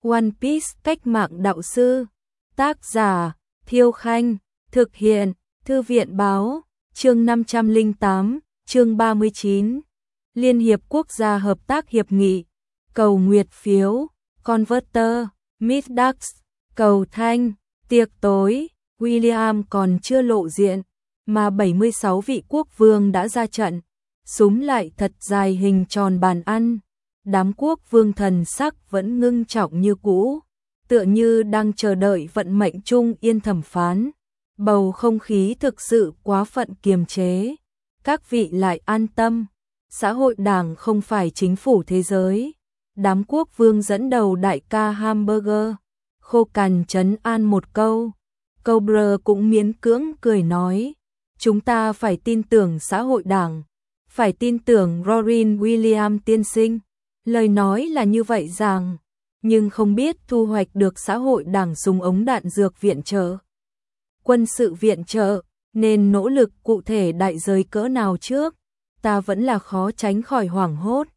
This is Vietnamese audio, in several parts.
One Piece cách mạng đạo sư. Tác giả Thiêu Khanh. Thực hiện Thư viện Báo. Chương 508, chương 39. Liên hiệp quốc gia hợp tác hiệp nghị. Cầu nguyệt phiếu. Converter. Middax. Cầu thanh. Tiệc tối. William còn chưa lộ diện, mà 76 vị quốc vương đã ra trận. Súm lại thật dài hình tròn bàn ăn. Đám quốc vương thần sắc vẫn ngưng trọng như cũ, tựa như đang chờ đợi vận mệnh chung yên thẩm phán. Bầu không khí thực sự quá phận kiềm chế. Các vị lại an tâm, xã hội đảng không phải chính phủ thế giới. Đám quốc vương dẫn đầu đại ca Hamburger khô cằn trấn an một câu. Cobra cũng miễn cưỡng cười nói, chúng ta phải tin tưởng xã hội đảng, phải tin tưởng Robin Williams tiên sinh. Lời nói là như vậy rằng, nhưng không biết thu hoạch được xã hội đảng súng ống đạn dược viện trợ, quân sự viện trợ, nên nỗ lực cụ thể đại giới cỡ nào trước, ta vẫn là khó tránh khỏi hoảng hốt,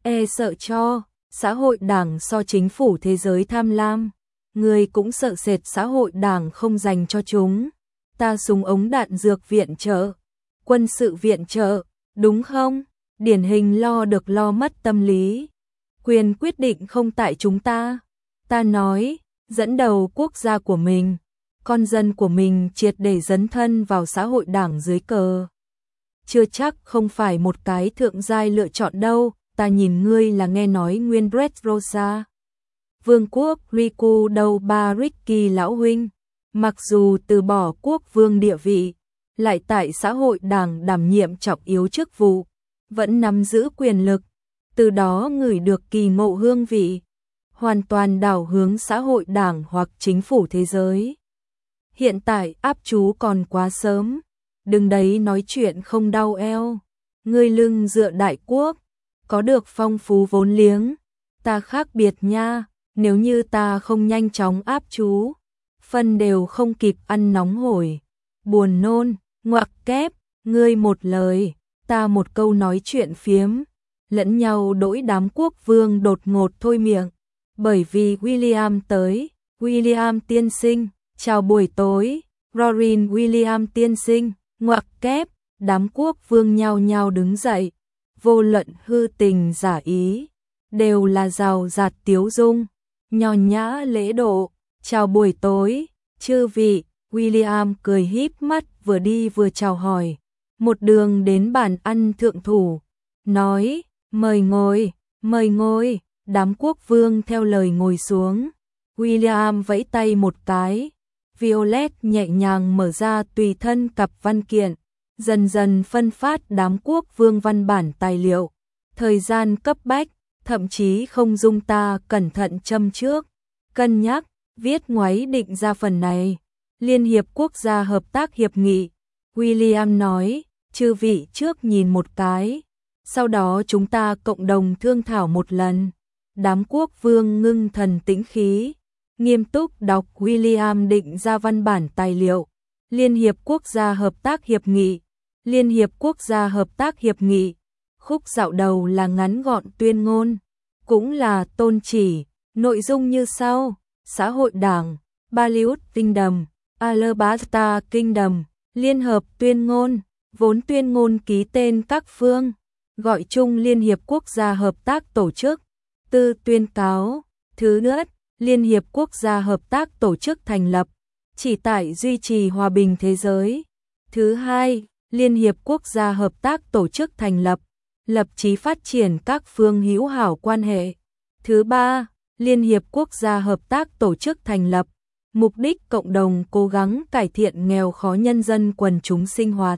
sợ cho xã hội đảng so chính phủ thế giới tham lam. Người cũng sợ sệt xã hội đảng không dành cho chúng ta súng ống đạn dược viện trợ, quân sự viện trợ, đúng không? Điển hình lo được lo mất tâm lý. Quyền quyết định không tại chúng ta. Ta nói, dẫn đầu quốc gia của mình, con dân của mình triệt để dấn thân vào xã hội đảng dưới cờ. Chưa chắc không phải một cái thượng giai lựa chọn đâu, ta nhìn ngươi là nghe nói nguyên Dressrosa. Vương quốc Riku đầu ba Ricky lão huynh, mặc dù từ bỏ quốc vương địa vị, lại tại xã hội đảng đảm nhiệm trọng yếu chức vụ, vẫn nắm giữ quyền lực, từ đó ngửi được kỳ ngộ hương vị, hoàn toàn đảo hướng xã hội đảng hoặc chính phủ thế giới. Hiện tại áp chú còn quá sớm, đừng đấy nói chuyện không đau eo, ngươi lưng dựa đại quốc, có được phong phú vốn liếng, ta khác biệt nha. Nếu như ta không nhanh chóng áp chú, phân đều không kịp ăn nóng hổi, buồn nôn, ngoặc kép, ngươi một lời, ta một câu nói chuyện phiếm, lẫn nhau đỗi đám quốc vương đột ngột thôi miệng, bởi vì William tới. William tiên sinh, chào buổi tối. Robin William tiên sinh, ngoặc kép, đám quốc vương nhao nhao đứng dậy, vô luận hư tình giả ý, đều là rào rạt tiếu dung, nho nhã lễ độ. Chào buổi tối, chư vị. William cười híp mắt vừa đi vừa chào hỏi, một đường đến bàn ăn thượng thủ, nói, mời ngồi, mời ngồi. Đám quốc vương theo lời ngồi xuống. William vẫy tay một cái, Violet nhẹ nhàng mở ra tùy thân cặp văn kiện, dần dần phân phát đám quốc vương văn bản tài liệu. Thời gian cấp bách, thậm chí không dung ta cẩn thận châm trước, cân nhắc, viết ngoáy định ra phần này. Liên hiệp quốc gia hợp tác hiệp nghị. William nói, chư vị trước nhìn một cái, sau đó chúng ta cộng đồng thương thảo một lần. Đám quốc vương ngưng thần tĩnh khí, nghiêm túc đọc William định ra văn bản tài liệu. Liên hiệp quốc gia hợp tác hiệp nghị. Liên hiệp quốc gia hợp tác hiệp nghị. Khúc dạo đầu là ngắn gọn tuyên ngôn, cũng là tôn chỉ, nội dung như sau: xã hội đảng, Baliut Kingdom, Alabasta Kingdom, liên hợp tuyên ngôn, vốn tuyên ngôn ký tên các phương, gọi chung Liên hiệp quốc gia hợp tác tổ chức. Tư tuyên cáo. Thứ nhất, Liên hiệp quốc gia hợp tác tổ chức thành lập, chỉ tại duy trì hòa bình thế giới. Thứ hai, Liên hiệp quốc gia hợp tác tổ chức thành lập, lập chí phát triển các phương hữu hảo quan hệ. Thứ ba, Liên hiệp quốc gia hợp tác tổ chức thành lập, mục đích cộng đồng cố gắng cải thiện nghèo khó nhân dân quần chúng sinh hoạt,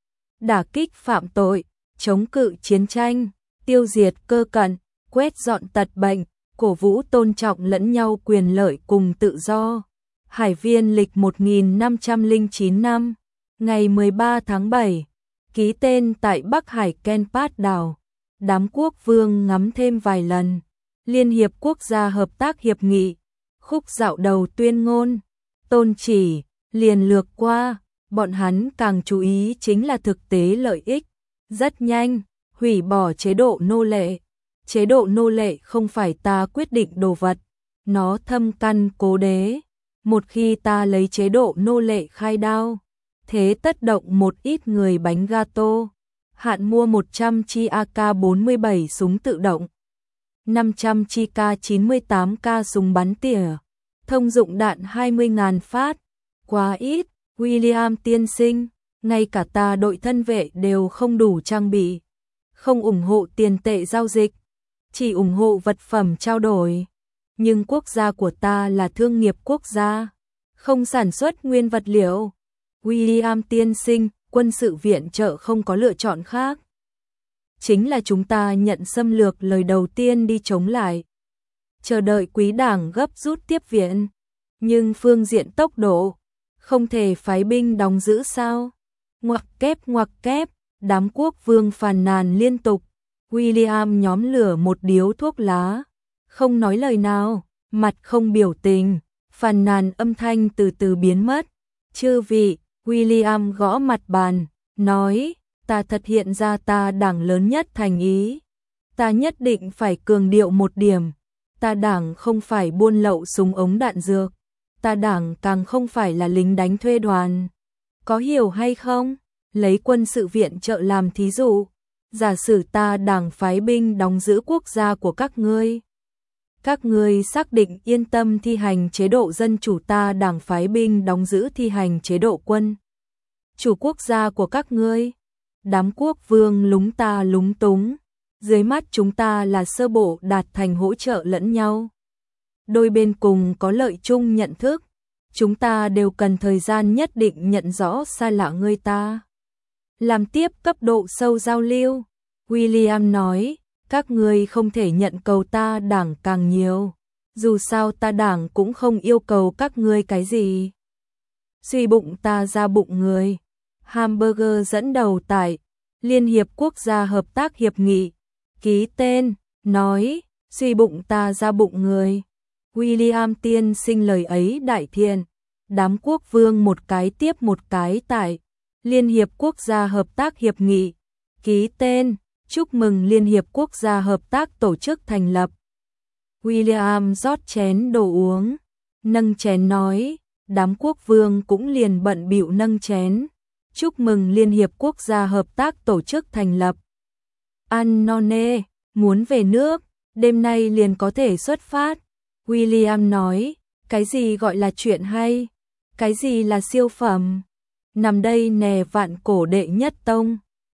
đả kích phạm tội, chống cự chiến tranh, tiêu diệt cơ cận, quét dọn tật bệnh, cổ vũ tôn trọng lẫn nhau quyền lợi cùng tự do. Hải viên lịch 1509 năm, ngày 13 tháng 7, ký tên tại Bắc Hải Kenpat đảo. Đám quốc vương ngắm thêm vài lần. Liên hiệp quốc gia hợp tác hiệp nghị. Khúc dạo đầu tuyên ngôn, tôn chỉ, liền lược qua, bọn hắn càng chú ý chính là thực tế lợi ích. Rất nhanh, hủy bỏ chế độ nô lệ. Chế độ nô lệ không phải ta quyết định đồ vật, nó thâm căn cố đế. Một khi ta lấy chế độ nô lệ khai đao, thế tất động một ít người bánh gato. Hạn mua 100 chi AK-47 súng tự động, 500 chi K98K súng bắn tỉa, thông dụng đạn 20.000 phát. Quá ít, William tiên sinh, ngay cả ta đội thân vệ đều không đủ trang bị. Không ủng hộ tiền tệ giao dịch, chỉ ủng hộ vật phẩm trao đổi. Nhưng quốc gia của ta là thương nghiệp quốc gia, không sản xuất nguyên vật liệu. William tiên sinh, quân sự viện trợ không có lựa chọn khác. Chính là chúng ta nhận xâm lược lời đầu tiên đi chống lại. Chờ đợi quý đảng gấp rút tiếp viện. Nhưng phương diện tốc độ, không thể phái binh đóng giữ sao? Ngoặc kép, đám quốc vương phàn nàn liên tục. William nhóm lửa một điếu thuốc lá, không nói lời nào, mặt không biểu tình, phàn nàn âm thanh từ từ biến mất. Chư vị, William gõ mặt bàn, nói, ta thật hiện ra ta đảng lớn nhất thành ý. Ta nhất định phải cường điệu một điểm, ta đảng không phải buôn lậu súng ống đạn dược, ta đảng càng không phải là lính đánh thuê đoàn. Có hiểu hay không? Lấy quân sự viện trợ làm thí dụ, giả sử ta đảng phái binh đóng giữ quốc gia của các ngươi xác định yên tâm thi hành chế độ dân chủ, ta đảng phái binh đóng giữ thi hành chế độ quân chủ quốc gia của các ngươi. Đám quốc vương lúng ta lúng túng, dưới mắt chúng ta là sơ bộ đạt thành hỗ trợ lẫn nhau. Đôi bên cùng có lợi chung nhận thức, chúng ta đều cần thời gian nhất định nhận rõ sai lạ người ta. Làm tiếp cấp độ sâu giao lưu. William nói, các ngươi không thể nhận cầu ta đảng càng nhiều, dù sao ta đảng cũng không yêu cầu các ngươi cái gì. Suy bụng ta ra bụng người. Hamburger dẫn đầu tại Liên hiệp Quốc gia hợp tác hiệp nghị, ký tên, nói, suy bụng ta ra bụng người. William tiên sinh lời ấy đại thiện. Đám quốc vương một cái tiếp một cái tại Liên hiệp Quốc gia hợp tác hiệp nghị, ký tên, chúc mừng Liên hiệp Quốc gia hợp tác tổ chức thành lập. William rót chén đồ uống, nâng chén nói, đám quốc vương cũng liền bận bịu nâng chén, chúc mừng Liên hiệp Quốc gia hợp tác tổ chức thành lập. Ăn no nê, muốn về nước, đêm nay liền có thể xuất phát. William nói, cái gì gọi là chuyện hay, cái gì là siêu phẩm, nằm đây nè vạn cổ đệ nhất tông.